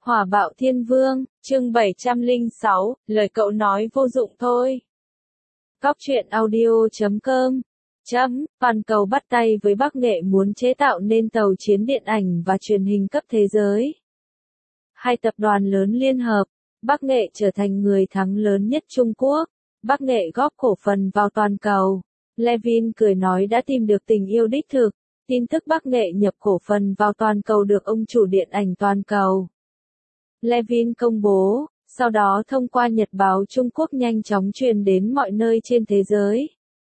Hỏa bạo thiên vương, chương 706, lời cậu nói vô dụng thôi. Cóc truyện audio.com Toàn cầu bắt tay với Bắc Nghệ muốn chế tạo nên tàu chiến điện ảnh và truyền hình cấp thế giới. Hai tập đoàn lớn liên hợp, Bắc Nghệ trở thành người thắng lớn nhất Trung Quốc. Bắc Nghệ góp cổ phần vào toàn cầu. Levin cười nói đã tìm được tình yêu đích thực. Tin tức Bắc Nghệ nhập cổ phần vào toàn cầu được ông chủ điện ảnh toàn cầu Levin công bố, sau đó thông qua nhật báo Trung Quốc nhanh chóng truyền đến mọi nơi trên thế giới.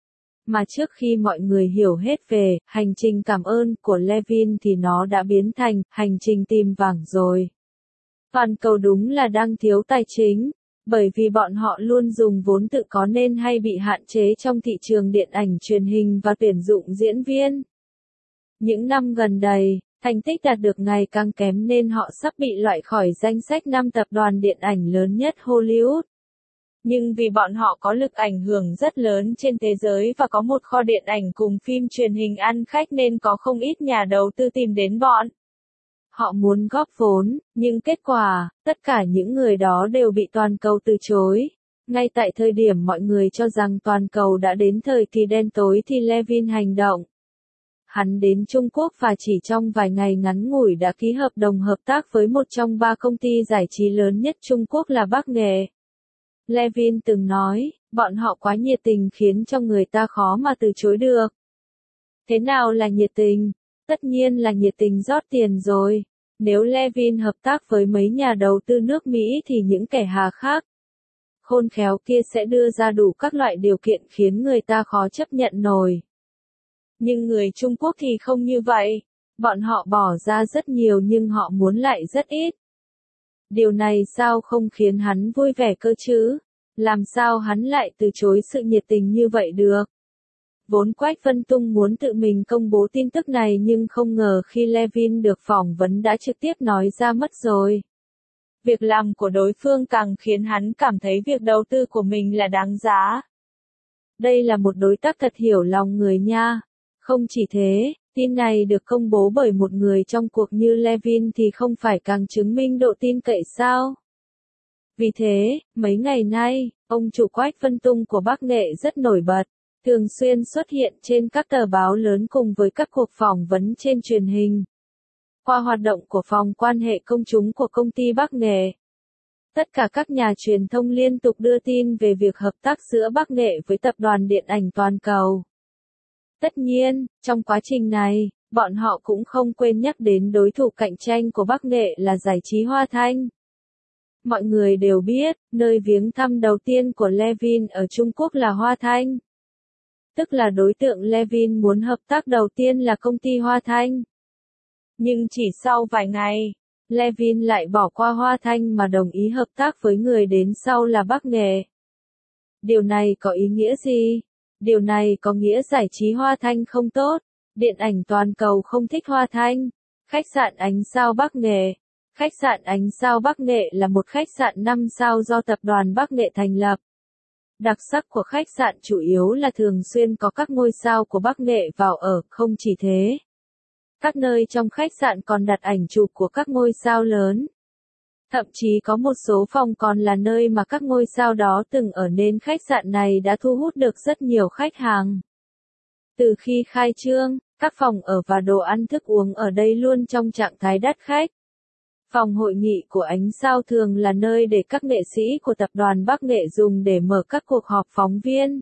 Mà trước khi mọi người hiểu hết về hành trình cảm ơn của Levin thì nó đã biến thành hành trình tìm vàng rồi. Toàn cầu đúng là đang thiếu tài chính, bởi vì bọn họ luôn dùng vốn tự có nên hay bị hạn chế trong thị trường điện ảnh truyền hình và tuyển dụng diễn viên. Những năm gần đây, thành tích đạt được ngày càng kém nên họ sắp bị loại khỏi danh sách 5 tập đoàn điện ảnh lớn nhất Hollywood. Nhưng vì bọn họ có lực ảnh hưởng rất lớn trên thế giới và có một kho điện ảnh cùng phim truyền hình ăn khách nên có không ít nhà đầu tư tìm đến bọn. Họ muốn góp vốn, nhưng kết quả, tất cả những người đó đều bị toàn cầu từ chối. Ngay tại thời điểm mọi người cho rằng toàn cầu đã đến thời kỳ đen tối thì Levin hành động. Hắn đến Trung Quốc và chỉ trong vài ngày ngắn ngủi đã ký hợp đồng hợp tác với một trong 3 công ty giải trí lớn nhất Trung Quốc là Bắc Nghệ. Levin từng nói, bọn họ quá nhiệt tình khiến cho người ta khó mà từ chối được. Thế nào là nhiệt tình? Tất nhiên là nhiệt tình rót tiền rồi. Nếu Levin hợp tác với mấy nhà đầu tư nước Mỹ thì những kẻ hà khắc khôn khéo kia sẽ đưa ra đủ các loại điều kiện khiến người ta khó chấp nhận nổi. Nhưng người Trung Quốc thì không như vậy. Bọn họ bỏ ra rất nhiều nhưng họ muốn lại rất ít. Điều này sao không khiến hắn vui vẻ cơ chứ? Làm sao hắn lại từ chối sự nhiệt tình như vậy được? Vốn Quách Vân Tung muốn tự mình công bố tin tức này nhưng không ngờ khi Levin được phỏng vấn đã trực tiếp nói ra mất rồi. Việc làm của đối phương càng khiến hắn cảm thấy việc đầu tư của mình là đáng giá. Đây là một đối tác thật hiểu lòng người nha. Không chỉ thế, tin này được công bố bởi một người trong cuộc như Levin thì không phải càng chứng minh độ tin cậy sao? Vì thế, mấy ngày nay, ông chủ Quách Vân Tung của Bắc Nghệ rất nổi bật, thường xuyên xuất hiện trên các tờ báo lớn cùng với các cuộc phỏng vấn trên truyền hình. Qua hoạt động của phòng quan hệ công chúng của công ty Bắc Nghệ, tất cả các nhà truyền thông liên tục đưa tin về việc hợp tác giữa Bắc Nghệ với tập đoàn điện ảnh toàn cầu. Tất nhiên, trong quá trình này, bọn họ cũng không quên nhắc đến đối thủ cạnh tranh của Bắc Nghệ là giải trí Hoa Thanh. Mọi người đều biết, nơi viếng thăm đầu tiên của Levin ở Trung Quốc là Hoa Thanh. Tức là đối tượng Levin muốn hợp tác đầu tiên là công ty Hoa Thanh. Nhưng chỉ sau vài ngày, Levin lại bỏ qua Hoa Thanh mà đồng ý hợp tác với người đến sau là Bắc Nghệ. Điều này có ý nghĩa gì? Điều này có nghĩa giải trí Hoa Thanh không tốt, điện ảnh toàn cầu không thích Hoa Thanh. Khách sạn Ánh Sao Bắc Nghệ. Khách sạn Ánh Sao Bắc Nghệ là một khách sạn 5 sao do tập đoàn Bắc Nghệ thành lập. Đặc sắc của khách sạn chủ yếu là thường xuyên có các ngôi sao của Bắc Nghệ vào ở, không chỉ thế. Các nơi trong khách sạn còn đặt ảnh chụp của các ngôi sao lớn. Thậm chí có một số phòng còn là nơi mà các ngôi sao đó từng ở nên khách sạn này đã thu hút được rất nhiều khách hàng. Từ khi khai trương, các phòng ở và đồ ăn thức uống ở đây luôn trong trạng thái đắt khách. Phòng hội nghị của Ánh Sao thường là nơi để các nghệ sĩ của tập đoàn Bắc Nghệ dùng để mở các cuộc họp phóng viên.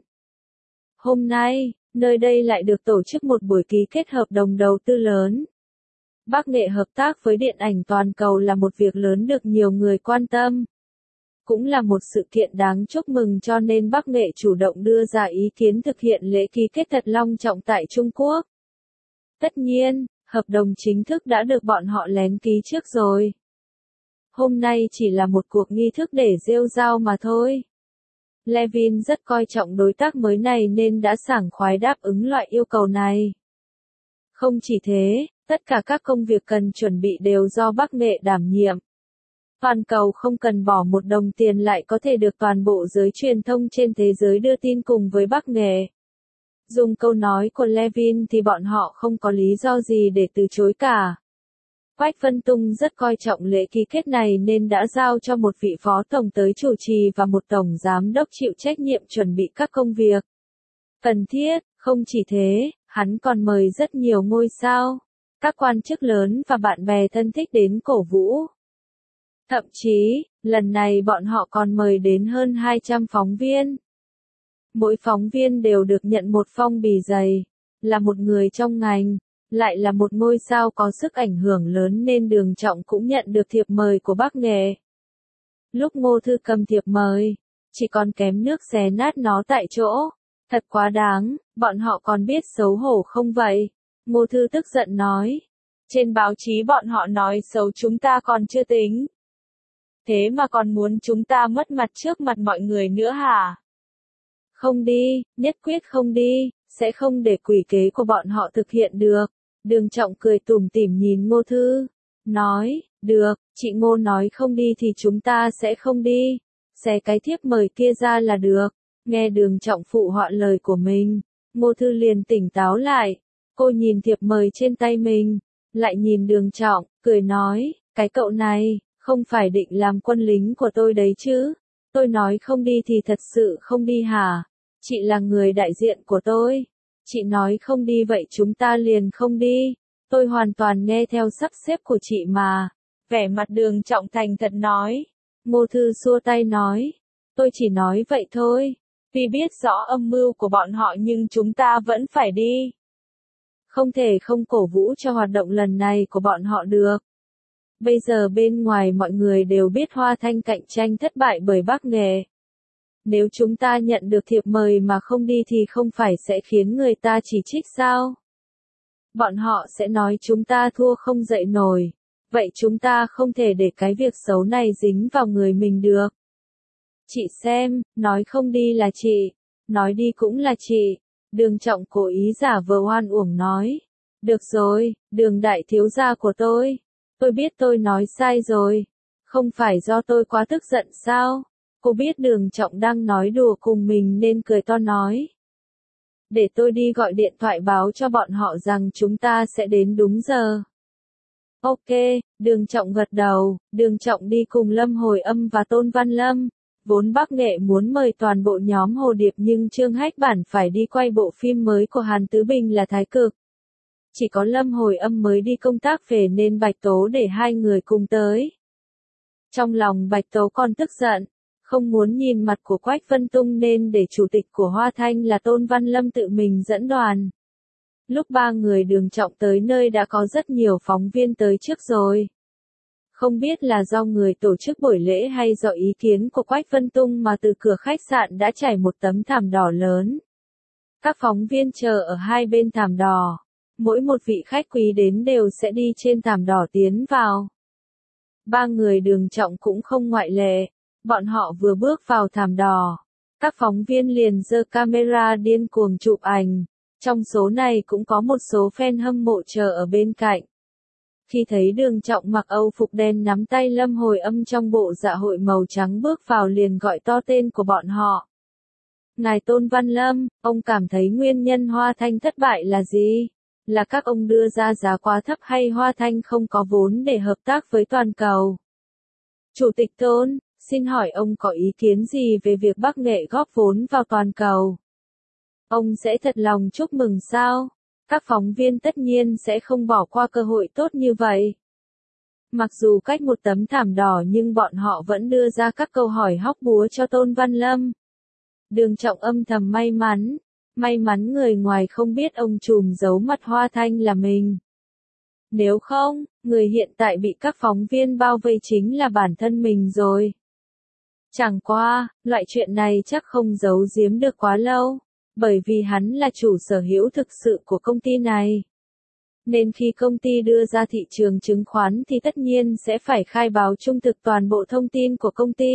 Hôm nay, nơi đây lại được tổ chức một buổi ký kết hợp đồng đầu tư lớn. Bắc Nghệ hợp tác với điện ảnh toàn cầu là một việc lớn được nhiều người quan tâm. Cũng là một sự kiện đáng chúc mừng cho nên Bắc Nghệ chủ động đưa ra ý kiến thực hiện lễ ký kết thật long trọng tại Trung Quốc. Tất nhiên, hợp đồng chính thức đã được bọn họ lén ký trước rồi. Hôm nay chỉ là một cuộc nghi thức để rêu rao mà thôi. Levin rất coi trọng đối tác mới này nên đã sảng khoái đáp ứng loại yêu cầu này. Không chỉ thế, tất cả các công việc cần chuẩn bị đều do Bắc Nghệ đảm nhiệm. Toàn cầu không cần bỏ một đồng tiền lại có thể được toàn bộ giới truyền thông trên thế giới đưa tin cùng với Bắc Nghệ. Dùng câu nói của Levin thì bọn họ không có lý do gì để từ chối cả. Quách Vân Tung rất coi trọng lễ ký kết này nên đã giao cho một vị phó tổng tới chủ trì và một tổng giám đốc chịu trách nhiệm chuẩn bị các công việc cần thiết. Không chỉ thế, hắn còn mời rất nhiều ngôi sao, các quan chức lớn và bạn bè thân thích đến cổ vũ. Thậm chí, lần này bọn họ còn mời đến hơn 200 phóng viên. Mỗi phóng viên đều được nhận một phong bì dày, là một người trong ngành, lại là một ngôi sao có sức ảnh hưởng lớn nên Đường Trọng cũng nhận được thiệp mời của Bắc Nghệ. Lúc Ngô Thư cầm thiệp mời, chỉ còn kém nước xé nát nó tại chỗ. Thật quá đáng, bọn họ còn biết xấu hổ không vậy? Ngô Thư tức giận nói. Trên báo chí bọn họ nói xấu chúng ta còn chưa tính. Thế mà còn muốn chúng ta mất mặt trước mặt mọi người nữa hả? Không đi, nhất quyết không đi, sẽ không để quỷ kế của bọn họ thực hiện được. Đường Trọng cười tủm tỉm nhìn Ngô Thư, nói, được, chị Ngô nói không đi thì chúng ta sẽ không đi, xé cái thiếp mời kia ra là được. Nghe Đường Trọng phụ họa lời của mình, Ngô Thư liền tỉnh táo lại, cô nhìn thiệp mời trên tay mình, lại nhìn Đường Trọng, cười nói, cái cậu này, không phải định làm quân lính của tôi đấy chứ, tôi nói không đi thì thật sự không đi hả, chị là người đại diện của tôi. Chị nói không đi vậy chúng ta liền không đi, tôi hoàn toàn nghe theo sắp xếp của chị mà. Vẻ mặt Đường Trọng thành thật nói. Ngô Thư xua tay nói, tôi chỉ nói vậy thôi, vì biết rõ âm mưu của bọn họ nhưng chúng ta vẫn phải đi. Không thể không cổ vũ cho hoạt động lần này của bọn họ được. Bây giờ bên ngoài mọi người đều biết Hoa Thanh cạnh tranh thất bại bởi Bắc Nghệ. Nếu chúng ta nhận được thiệp mời mà không đi thì không phải sẽ khiến người ta chỉ trích sao? Bọn họ sẽ nói chúng ta thua không dậy nổi. Vậy chúng ta không thể để cái việc xấu này dính vào người mình được. Chị xem, nói không đi là chị, nói đi cũng là chị. Đường Trọng cố ý giả vờ oan uổng nói. Được rồi, Đường đại thiếu gia của tôi biết tôi nói sai rồi. Không phải do tôi quá tức giận sao? Cô biết Đường Trọng đang nói đùa cùng mình nên cười to nói. Để tôi đi gọi điện thoại báo cho bọn họ rằng chúng ta sẽ đến đúng giờ. Ok, Đường Trọng gật đầu, Đường Trọng đi cùng Lâm Hồi Âm và Tôn Văn Lâm. Vốn Bắc Nghệ muốn mời toàn bộ nhóm Hồ Điệp nhưng Trương Hách Bản phải đi quay bộ phim mới của Hàn Tứ Bình là Thái Cực. Chỉ có Lâm Hồi Âm mới đi công tác về nên Bạch Tố để hai người cùng tới. Trong lòng Bạch Tố còn tức giận, không muốn nhìn mặt của Quách Vân Tung nên để chủ tịch của Hoa Thanh là Tôn Văn Lâm tự mình dẫn đoàn. Lúc ba người Đường Trọng tới nơi đã có rất nhiều phóng viên tới trước rồi. Không biết là do người tổ chức buổi lễ hay do ý kiến của Quách Vân Tung mà từ cửa khách sạn đã trải một tấm thảm đỏ lớn. Các phóng viên chờ ở hai bên thảm đỏ. Mỗi một vị khách quý đến đều sẽ đi trên thảm đỏ tiến vào. Ba người Đường Trọng cũng không ngoại lệ. Bọn họ vừa bước vào thảm đỏ. Các phóng viên liền giơ camera điên cuồng chụp ảnh. Trong số này cũng có một số fan hâm mộ chờ ở bên cạnh. Khi thấy Đường Trọng mặc Âu phục đen nắm tay Lâm Hồi Âm trong bộ dạ hội màu trắng bước vào liền gọi to tên của bọn họ. Ngài Tôn Văn Lâm, ông cảm thấy nguyên nhân Hoa Thanh thất bại là gì? Là các ông đưa ra giá quá thấp hay Hoa Thanh không có vốn để hợp tác với toàn cầu? Chủ tịch Tôn, xin hỏi ông có ý kiến gì về việc Bắc Nghệ góp vốn vào toàn cầu? Ông sẽ thật lòng chúc mừng sao? Các phóng viên tất nhiên sẽ không bỏ qua cơ hội tốt như vậy. Mặc dù cách một tấm thảm đỏ nhưng bọn họ vẫn đưa ra các câu hỏi hóc búa cho Tôn Văn Lâm. Đường Trọng âm thầm may mắn người ngoài không biết ông trùm giấu mặt Hoa Thanh là mình. Nếu không, người hiện tại bị các phóng viên bao vây chính là bản thân mình rồi. Chẳng qua, loại chuyện này chắc không giấu giếm được quá lâu, bởi vì hắn là chủ sở hữu thực sự của công ty này. Nên khi công ty đưa ra thị trường chứng khoán thì tất nhiên sẽ phải khai báo trung thực toàn bộ thông tin của công ty.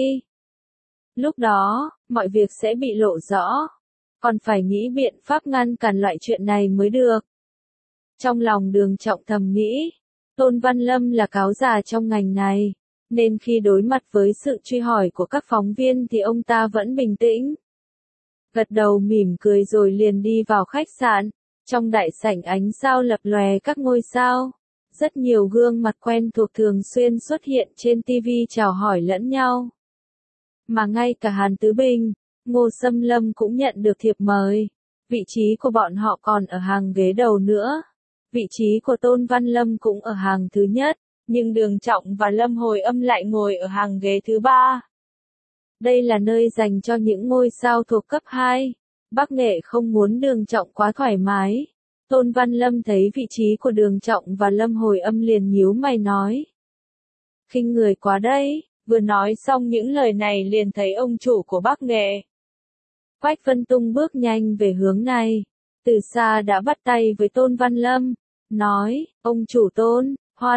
Lúc đó, mọi việc sẽ bị lộ rõ. Còn phải nghĩ biện pháp ngăn cản loại chuyện này mới được. Trong lòng Đường Trọng thầm nghĩ, Tôn Văn Lâm là cáo già trong ngành này, nên khi đối mặt với sự truy hỏi của các phóng viên thì ông ta vẫn bình tĩnh. Gật đầu mỉm cười rồi liền đi vào khách sạn, trong đại sảnh ánh sao lập lòe các ngôi sao. Rất nhiều gương mặt quen thuộc thường xuyên xuất hiện trên TV chào hỏi lẫn nhau. Mà ngay cả Hàn Tứ Bình, Ngô Xâm Lâm cũng nhận được thiệp mời. Vị trí của bọn họ còn ở hàng ghế đầu nữa. Vị trí của Tôn Văn Lâm cũng ở hàng thứ nhất, nhưng Đường Trọng và Lâm Hồi Âm lại ngồi ở hàng ghế thứ ba. Đây là nơi dành cho những ngôi sao thuộc cấp 2. Bắc Nghệ không muốn Đường Trọng quá thoải mái. Tôn Văn Lâm thấy vị trí của Đường Trọng và Lâm Hồi Âm liền nhíu mày nói. Khinh người quá đấy, vừa nói xong những lời này liền thấy ông chủ của Bắc Nghệ. Quách Vân Tung bước nhanh về hướng này, từ xa đã bắt tay với Tôn Văn Lâm, nói, ông chủ Tôn,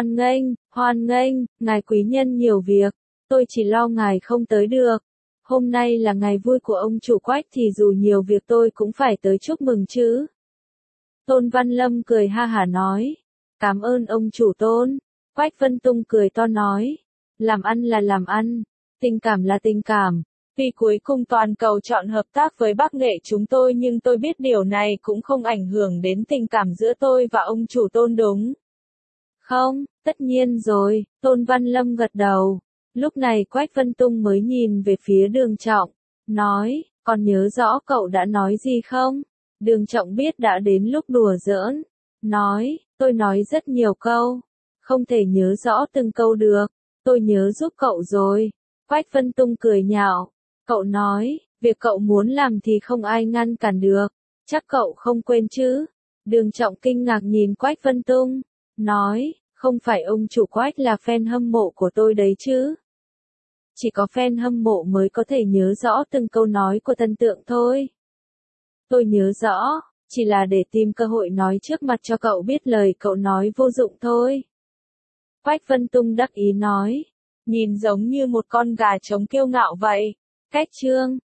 hoan nghênh, ngài quý nhân nhiều việc, tôi chỉ lo ngài không tới được. Hôm nay là ngày vui của ông chủ Quách thì dù nhiều việc tôi cũng phải tới chúc mừng chứ. Tôn Văn Lâm cười ha hả nói, cảm ơn ông chủ Tôn. Quách Vân Tung cười to nói, làm ăn là làm ăn, tình cảm là tình cảm. Tuy cuối cùng toàn cầu chọn hợp tác với Bắc Nghệ chúng tôi nhưng tôi biết điều này cũng không ảnh hưởng đến tình cảm giữa tôi và ông chủ Tôn đúng. Không, tất nhiên rồi, Tôn Văn Lâm gật đầu. Lúc này Quách Vân Tung mới nhìn về phía Đường Trọng, nói, còn nhớ rõ cậu đã nói gì không? Đường Trọng biết đã đến lúc đùa giỡn, nói, tôi nói rất nhiều câu, không thể nhớ rõ từng câu được, tôi nhớ giúp cậu rồi. Quách Vân Tung cười nhạo, cậu nói, việc cậu muốn làm thì không ai ngăn cản được, chắc cậu không quên chứ. Đường Trọng kinh ngạc nhìn Quách Vân Tung, nói, không phải ông chủ Quách là fan hâm mộ của tôi đấy chứ. Chỉ có fan hâm mộ mới có thể nhớ rõ từng câu nói của thần tượng thôi. Tôi nhớ rõ, chỉ là để tìm cơ hội nói trước mặt cho cậu biết lời cậu nói vô dụng thôi. Quách Vân Tung đắc ý nói, nhìn giống như một con gà trống kiêu ngạo vậy. Cách chương